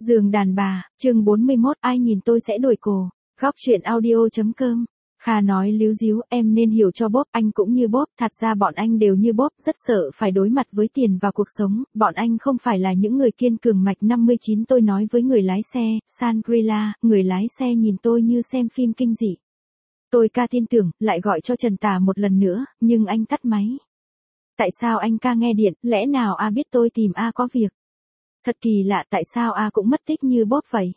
Giường đàn bà, chương 41, ai nhìn tôi sẽ đổi cổ. Góc truyện audio.com. Kha nói líu díu, em nên hiểu cho Bob, anh cũng như Bob, thật ra bọn anh đều như Bob, rất sợ phải đối mặt với tiền và cuộc sống, bọn anh không phải là những người kiên cường mạch 59, tôi nói với người lái xe, Shangri-La, người lái xe nhìn tôi như xem phim kinh dị. Tôi ca tin tưởng, lại gọi cho Trần Tà một lần nữa, nhưng anh tắt máy. Tại sao anh ca nghe điện, lẽ nào A biết tôi tìm A có việc? Thật kỳ lạ, tại sao A cũng mất tích như Bob vậy?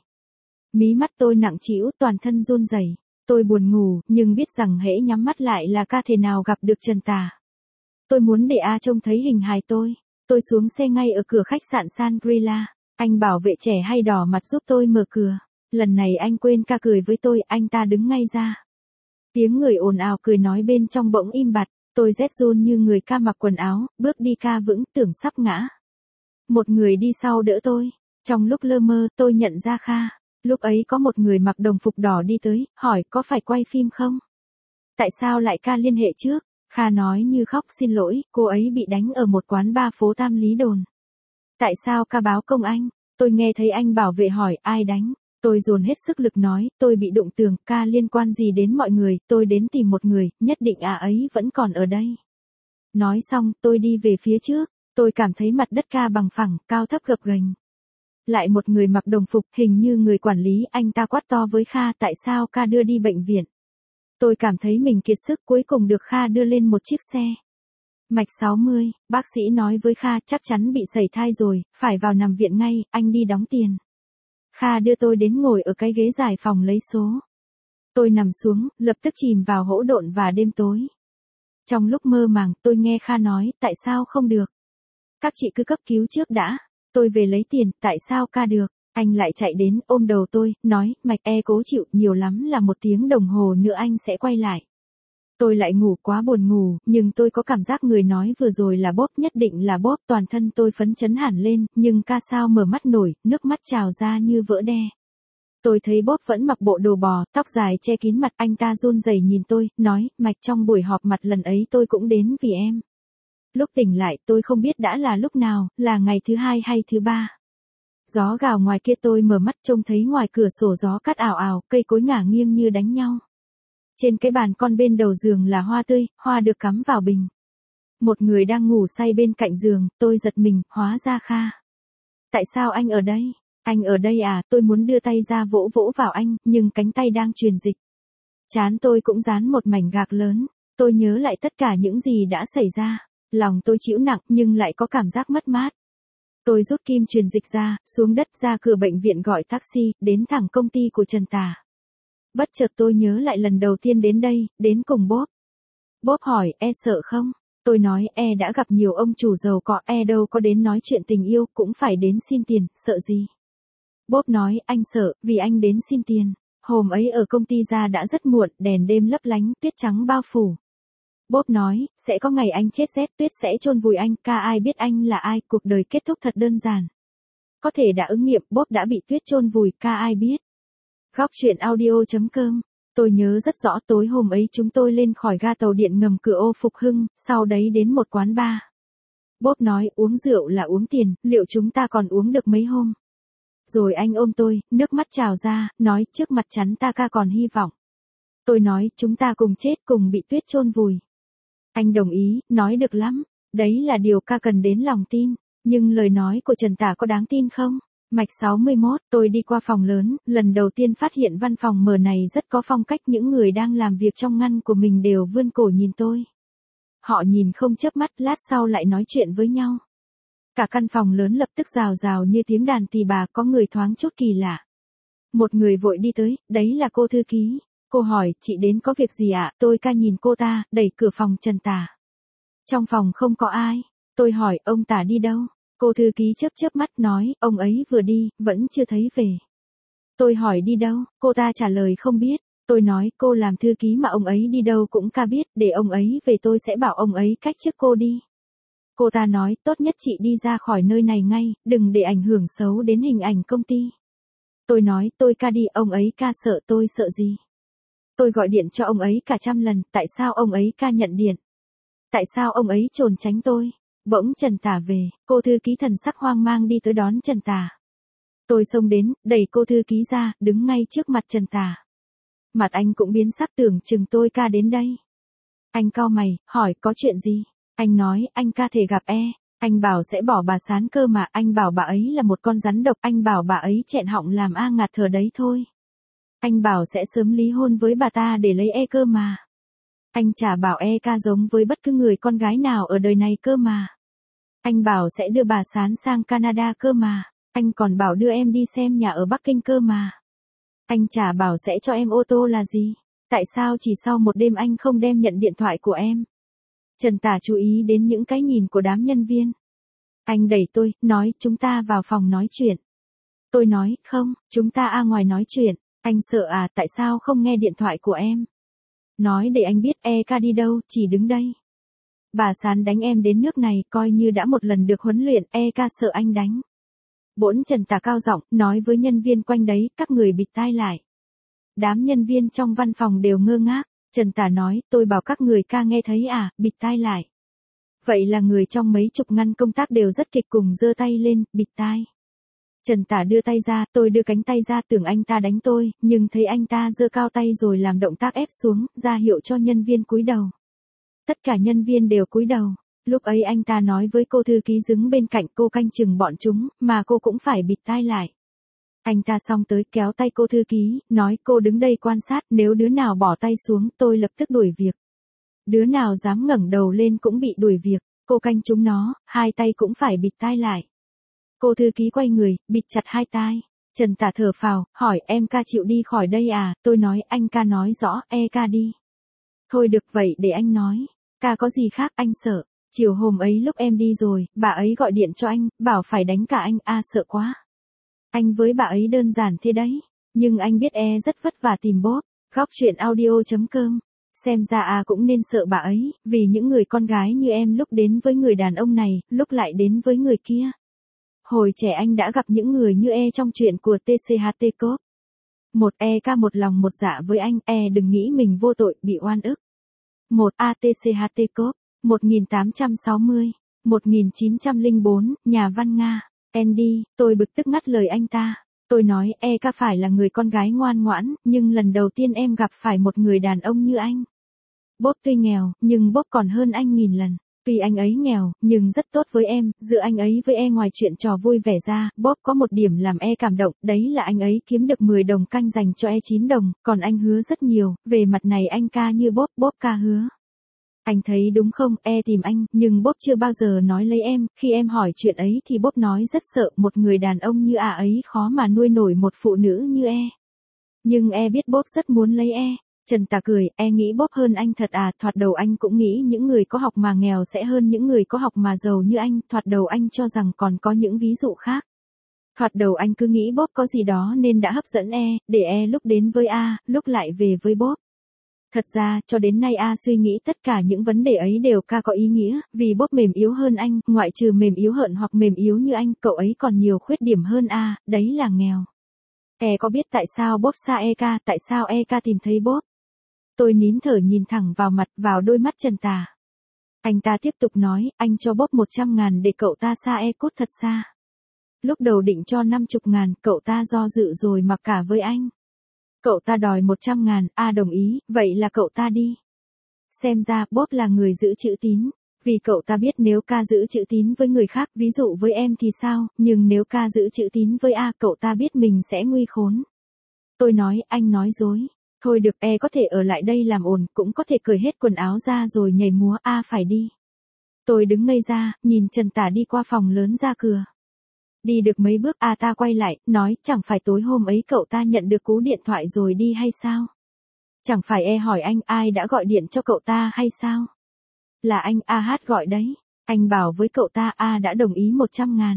Mí mắt tôi nặng trĩu, toàn thân run rẩy. Tôi buồn ngủ, nhưng biết rằng hễ nhắm mắt lại là ca thể nào gặp được Trần Tà. Tôi muốn để A trông thấy hình hài tôi. Tôi xuống xe ngay ở cửa khách sạn Shangri-La. Anh bảo vệ trẻ hay đỏ mặt giúp tôi mở cửa. Lần này anh quên ca cười với tôi, anh ta đứng ngay ra. Tiếng người ồn ào cười nói bên trong bỗng im bặt. Tôi rét run như người ca mặc quần áo, bước đi ca vững, tưởng sắp ngã. Một người đi sau đỡ tôi. Trong lúc lơ mơ, tôi nhận ra Kha. Lúc ấy có một người mặc đồng phục đỏ đi tới, hỏi có phải quay phim không? Tại sao lại ca liên hệ trước? Kha nói như khóc, xin lỗi, cô ấy bị đánh ở một quán bar phố Tam Lý Đồn. Tại sao ca báo công anh? Tôi nghe thấy anh bảo vệ hỏi ai đánh. Tôi dồn hết sức lực nói, tôi bị đụng tường, ca liên quan gì đến mọi người, tôi đến tìm một người, nhất định ấy vẫn còn ở đây. Nói xong, tôi đi về phía trước, tôi cảm thấy mặt đất ca bằng phẳng, cao thấp gập ghềnh. Lại một người mặc đồng phục, hình như người quản lý, anh ta quát to với Kha, tại sao ca đưa đi bệnh viện. Tôi cảm thấy mình kiệt sức, cuối cùng được Kha đưa lên một chiếc xe. Mạch 60, bác sĩ nói với Kha, chắc chắn bị sẩy thai rồi, phải vào nằm viện ngay, anh đi đóng tiền. Kha đưa tôi đến ngồi ở cái ghế dài phòng lấy số. Tôi nằm xuống, lập tức chìm vào hỗn độn và đêm tối. Trong lúc mơ màng, tôi nghe Kha nói, tại sao không được? Các chị cứ cấp cứu trước đã. Tôi về lấy tiền, tại sao ca được? Anh lại chạy đến, ôm đầu tôi, nói, Mạch cố chịu, nhiều lắm là 1 tiếng đồng hồ nữa anh sẽ quay lại. Tôi lại ngủ quá buồn ngủ, nhưng tôi có cảm giác người nói vừa rồi là Bob, nhất định là Bob, toàn thân tôi phấn chấn hẳn lên, nhưng ca sao mở mắt nổi, nước mắt trào ra như vỡ đê. Tôi thấy Bob vẫn mặc bộ đồ bò, tóc dài che kín mặt, anh ta run rẩy nhìn tôi, nói, Mạch trong buổi họp mặt lần ấy tôi cũng đến vì em. Lúc tỉnh lại tôi không biết đã là lúc nào, là ngày thứ 2 hay thứ 3. Gió gào ngoài kia, tôi mở mắt trông thấy ngoài cửa sổ gió cắt ảo ảo, cây cối ngả nghiêng như đánh nhau. Trên cái bàn con bên đầu giường là hoa tươi, hoa được cắm vào bình. Một người đang ngủ say bên cạnh giường, tôi giật mình, hóa ra Kha. Tại sao anh ở đây? Anh ở đây à? Tôi muốn đưa tay ra vỗ vỗ vào anh, nhưng cánh tay đang truyền dịch. Trán tôi cũng dán một mảnh gạc lớn. Tôi nhớ lại tất cả những gì đã xảy ra. Lòng tôi chịu nặng nhưng lại có cảm giác mất mát. Tôi rút kim truyền dịch ra, xuống đất, ra cửa bệnh viện gọi taxi, đến thẳng công ty của Trần Tà. Bất chợt tôi nhớ lại lần đầu tiên đến đây, đến cùng Bob. Bob hỏi, sợ không? Tôi nói, đã gặp nhiều ông chủ giàu có, đâu có đến nói chuyện tình yêu, cũng phải đến xin tiền, sợ gì? Bob nói, anh sợ, vì anh đến xin tiền. Hôm ấy ở công ty ra đã rất muộn, đèn đêm lấp lánh, tuyết trắng bao phủ. Bob nói, sẽ có ngày anh chết rét, tuyết sẽ chôn vùi anh, ca ai biết anh là ai, cuộc đời kết thúc thật đơn giản. Có thể đã ứng nghiệm, Bob đã bị tuyết chôn vùi, ca ai biết. Góc truyện audio.com. Tôi nhớ rất rõ, tối hôm ấy chúng tôi lên khỏi ga tàu điện ngầm cửa ô Phục Hưng, sau đấy đến một quán bar. Bob nói, uống rượu là uống tiền, liệu chúng ta còn uống được mấy hôm? Rồi anh ôm tôi, nước mắt trào ra, nói, trước mặt chắn ta ca còn hy vọng. Tôi nói, chúng ta cùng chết, cùng bị tuyết chôn vùi. Anh đồng ý, nói được lắm, đấy là điều ca cần đến lòng tin, nhưng lời nói của Trần Tà có đáng tin không? Mạch 61, tôi đi qua phòng lớn, lần đầu tiên phát hiện văn phòng mở này rất có phong cách, những người đang làm việc trong ngăn của mình đều vươn cổ nhìn tôi. Họ nhìn không chớp mắt, lát sau lại nói chuyện với nhau. Cả căn phòng lớn lập tức rào rào như tiếng đàn tỳ bà, có người thoáng chút kỳ lạ. Một người vội đi tới, đấy là cô thư ký. Cô hỏi, chị đến có việc gì ạ? Tôi ca nhìn cô ta, đẩy cửa phòng Trần Tà. Trong phòng không có ai. Tôi hỏi, ông Tà đi đâu? Cô thư ký chớp mắt nói, ông ấy vừa đi, vẫn chưa thấy về. Tôi hỏi đi đâu? Cô ta trả lời không biết. Tôi nói, cô làm thư ký mà ông ấy đi đâu cũng ca biết, để ông ấy về tôi sẽ bảo ông ấy cách trước cô đi. Cô ta nói, tốt nhất chị đi ra khỏi nơi này ngay, đừng để ảnh hưởng xấu đến hình ảnh công ty. Tôi nói, tôi ca đi, ông ấy ca sợ tôi sợ gì? Tôi gọi điện cho ông ấy cả 100 lần, tại sao ông ấy ca nhận điện? Tại sao ông ấy trốn tránh tôi? Bỗng Trần Tà về, cô thư ký thần sắc hoang mang đi tới đón Trần Tà. Tôi xông đến, đẩy cô thư ký ra, đứng ngay trước mặt Trần Tả. Mặt anh cũng biến sắc, tưởng chừng tôi ca đến đây. Anh cau mày, hỏi có chuyện gì? Anh nói, anh ca thể gặp anh bảo sẽ bỏ bà Sán cơ mà, anh bảo bà ấy là một con rắn độc, anh bảo bà ấy chẹn họng làm ngạt thở đấy thôi. Anh bảo sẽ sớm ly hôn với bà ta để lấy cơ mà. Anh chả bảo ca giống với bất cứ người con gái nào ở đời này cơ mà. Anh bảo sẽ đưa bà Sán sang Canada cơ mà. Anh còn bảo đưa em đi xem nhà ở Bắc Kinh cơ mà. Anh chả bảo sẽ cho em ô tô là gì. Tại sao chỉ sau một đêm anh không đem nhận điện thoại của em? Trần Tả chú ý đến những cái nhìn của đám nhân viên. Anh đẩy tôi, nói chúng ta vào phòng nói chuyện. Tôi nói, không, chúng ta ngoài nói chuyện. Anh sợ tại sao không nghe điện thoại của em? Nói để anh biết ca đi đâu, chỉ đứng đây. Bà Sán đánh em đến nước này, coi như đã một lần được huấn luyện, ca sợ anh đánh. Bỗng Trần Tả cao giọng, nói với nhân viên quanh đấy, các người bịt tai lại. Đám nhân viên trong văn phòng đều ngơ ngác. Trần Tả nói, tôi bảo các người ca nghe thấy bịt tai lại. Vậy là người trong mấy chục ngăn công tác đều rất kịch cùng giơ tay lên, bịt tai. Trần Tả đưa tay ra, tôi đưa cánh tay ra, tưởng anh ta đánh tôi, nhưng thấy anh ta giơ cao tay rồi làm động tác ép xuống, ra hiệu cho nhân viên cúi đầu. Tất cả nhân viên đều cúi đầu. Lúc ấy anh ta nói với cô thư ký đứng bên cạnh, cô canh chừng bọn chúng, mà cô cũng phải bịt tai lại. Anh ta xong tới kéo tay cô thư ký, nói cô đứng đây quan sát, nếu đứa nào bỏ tay xuống, tôi lập tức đuổi việc. Đứa nào dám ngẩng đầu lên cũng bị đuổi việc, cô canh chúng nó, hai tay cũng phải bịt tai lại. Cô thư ký quay người, bịt chặt hai tai. Trần Tả thở phào, hỏi em ca chịu đi khỏi đây tôi nói anh ca nói rõ, ca đi. Thôi được vậy để anh nói, ca có gì khác anh sợ. Chiều hôm ấy lúc em đi rồi, bà ấy gọi điện cho anh, bảo phải đánh cả anh, sợ quá. Anh với bà ấy đơn giản thế đấy, nhưng anh biết rất vất vả tìm bốp. Góc chuyện audio.com. Xem ra cũng nên sợ bà ấy, vì những người con gái như em lúc đến với người đàn ông này, lúc lại đến với người kia. Hồi trẻ anh đã gặp những người như trong chuyện của TCHT Cop. Một ca một lòng một dạ với anh, đừng nghĩ mình vô tội, bị oan ức. Một TCHT Cop, 1860, 1904, nhà văn Nga. Andy, tôi bực tức ngắt lời anh ta. Tôi nói, ca phải là người con gái ngoan ngoãn, nhưng lần đầu tiên em gặp phải một người đàn ông như anh. Bốp tuy nghèo, nhưng bốp còn hơn anh nghìn lần. Tuy anh ấy nghèo, nhưng rất tốt với em, giữa anh ấy với ngoài chuyện trò vui vẻ ra, bốp có một điểm làm cảm động, đấy là anh ấy kiếm được 10 đồng canh dành cho 9 đồng, còn anh hứa rất nhiều, về mặt này anh ca như bốp ca hứa. Anh thấy đúng không, tìm anh, nhưng bốp chưa bao giờ nói lấy em, khi em hỏi chuyện ấy thì bốp nói rất sợ, một người đàn ông như ấy khó mà nuôi nổi một phụ nữ như Nhưng biết bốp rất muốn lấy Trần Tả cười, nghĩ bốp hơn anh thật thoạt đầu anh cũng nghĩ những người có học mà nghèo sẽ hơn những người có học mà giàu như anh, thoạt đầu anh cho rằng còn có những ví dụ khác. Thoạt đầu anh cứ nghĩ bốp có gì đó nên đã hấp dẫn để lúc đến với lúc lại về với bốp. Thật ra, cho đến nay suy nghĩ tất cả những vấn đề ấy đều có ý nghĩa, vì bốp mềm yếu hơn anh, ngoại trừ mềm yếu hận hoặc mềm yếu như anh, cậu ấy còn nhiều khuyết điểm hơn đấy là nghèo. Có biết tại sao bốp xa ca, tại sao ca tìm thấy bốp? Tôi nín thở nhìn thẳng vào mặt, vào đôi mắt Trần Tả. Anh ta tiếp tục nói, anh cho bốp 100.000 để cậu ta xa cút thật xa. Lúc đầu định cho 50.000, cậu ta do dự rồi mặc cả với anh. Cậu ta đòi 100.000, đồng ý, vậy là cậu ta đi. Xem ra, bốp là người giữ chữ tín. Vì cậu ta biết nếu ca giữ chữ tín với người khác, ví dụ với em thì sao, nhưng nếu ca giữ chữ tín với cậu ta biết mình sẽ nguy khốn. Tôi nói, anh nói dối. Thôi được, có thể ở lại đây làm ồn, cũng có thể cởi hết quần áo ra rồi nhảy múa, phải đi. Tôi đứng ngây ra, nhìn Trần Tả đi qua phòng lớn ra cửa. Đi được mấy bước ta quay lại, nói, chẳng phải tối hôm ấy cậu ta nhận được cú điện thoại rồi đi hay sao? Chẳng phải hỏi anh ai đã gọi điện cho cậu ta hay sao? Là anh hát gọi đấy. Anh bảo với cậu ta đã đồng ý 100.000.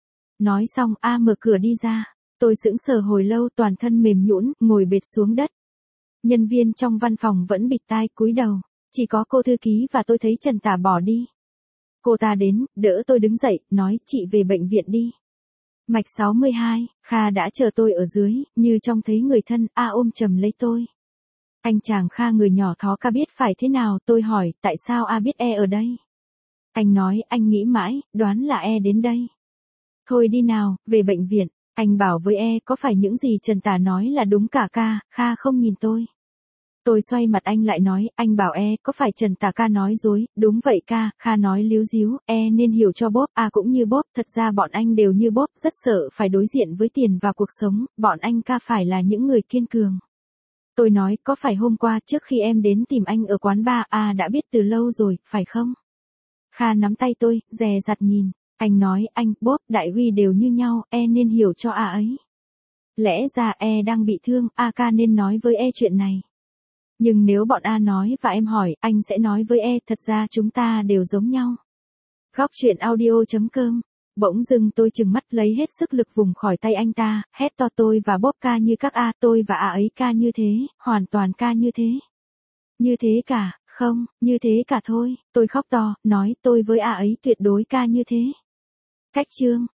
Nói xong mở cửa đi ra. Tôi sững sờ hồi lâu, toàn thân mềm nhũn, ngồi bệt xuống đất. Nhân viên trong văn phòng vẫn bịt tai cúi đầu. Chỉ có cô thư ký và tôi thấy Trần Tả bỏ đi. Cô ta đến, đỡ tôi đứng dậy, nói, chị về bệnh viện đi. Mạch 62, Kha đã chờ tôi ở dưới, như trông thấy người thân, ôm chầm lấy tôi. Anh chàng Kha người nhỏ thó ca biết phải thế nào, tôi hỏi, tại sao biết ở đây? Anh nói, anh nghĩ mãi, đoán là đến đây. Thôi đi nào, về bệnh viện. Anh bảo với có phải những gì Trần Tả nói là đúng cả ca, Kha không nhìn tôi. Tôi xoay mặt anh lại nói, anh bảo có phải Trần Tả ca nói dối, đúng vậy ca, Kha nói líu díu, nên hiểu cho bốp, cũng như bốp, thật ra bọn anh đều như bốp, rất sợ phải đối diện với tiền và cuộc sống, bọn anh ca phải là những người kiên cường. Tôi nói, có phải hôm qua trước khi em đến tìm anh ở quán bar, đã biết từ lâu rồi, phải không? Kha nắm tay tôi, dè dặt nhìn, anh nói, anh, bốp, đại uy đều như nhau, nên hiểu cho ấy. Lẽ ra đang bị thương, ca nên nói với chuyện này. Nhưng nếu bọn nói và em hỏi, anh sẽ nói với thật ra chúng ta đều giống nhau. Góc truyện audio.com. Bỗng dưng tôi trừng mắt lấy hết sức lực vùng khỏi tay anh ta, hét to tôi và bốp ca như các tôi và ấy ca như thế, hoàn toàn ca như thế. Như thế cả, không, như thế cả thôi, tôi khóc to, nói tôi với ấy tuyệt đối ca như thế. Cách chương.